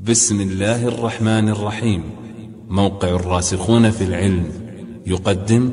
بسم الله الرحمن الرحيم. موقع الراسخون في العلم يقدم.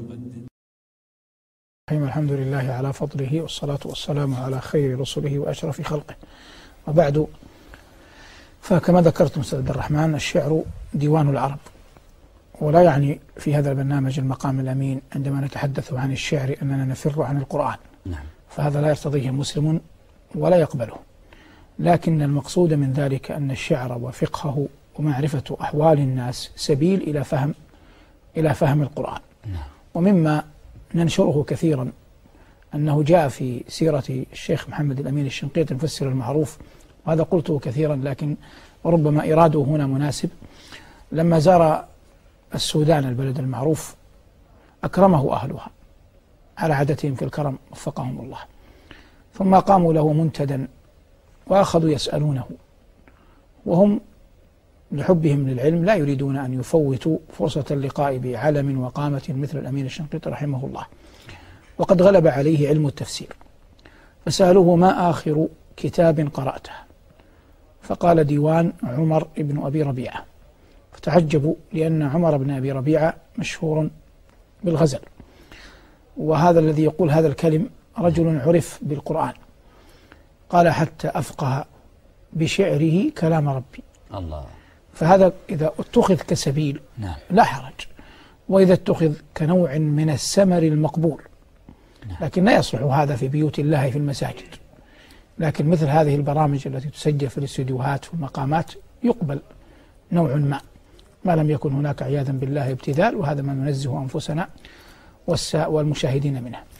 الحمد لله على فضله، والصلاة والسلام على خير رسله وأشرف خلقه، وبعد. فكما ذكرتم أستاذ عبد الرحمن، الشعر ديوان العرب، ولا يعني في هذا البرنامج المقام الأمين عندما نتحدث عن الشعر أننا نفر عن القرآن. نعم. فهذا لا يرتضيه مسلم ولا يقبله، لكن المقصود من ذلك أن الشعر وفقهه ومعرفة أحوال الناس سبيل إلى فهم القرآن. نعم. ومما ننشره كثيرا أنه جاء في سيرة الشيخ محمد الأمين الشنقيطي المفسر المعروف، وهذا قلته كثيرا لكن ربما إراده هنا مناسب. لما زار السودان البلد المعروف أكرمه أهلها على عادتهم في الكرم وفقهم الله، ثم قاموا له منتدا وأخذوا يسألونه، وهم لحبهم للعلم لا يريدون أن يفوتوا فرصة اللقاء بعلم وقامة مثل الأمين الشنقيطي رحمه الله، وقد غلب عليه علم التفسير. فسألوه: ما آخر كتاب قرأته؟ فقال: ديوان عمر بن أبي ربيعة. فتعجبوا، لأن عمر بن أبي ربيعة مشهور بالغزل، وهذا الذي يقول هذا الكلم رجل عرف بالقرآن، قال: حتى أفقه بشعره كلام ربي. الله. فهذا إذا اتخذ كسبيل نعم. لا حرج، وإذا اتخذ كنوع من السمر المقبول نعم. لكن لا يصلح هذا في بيوت الله في المساجد، لكن مثل هذه البرامج التي تسجل في الاستديوهات والمقامات يقبل نوع ما لم يكن هناك عياذا بالله ابتذال، وهذا ما ننزه أنفسنا والمشاهدين منه.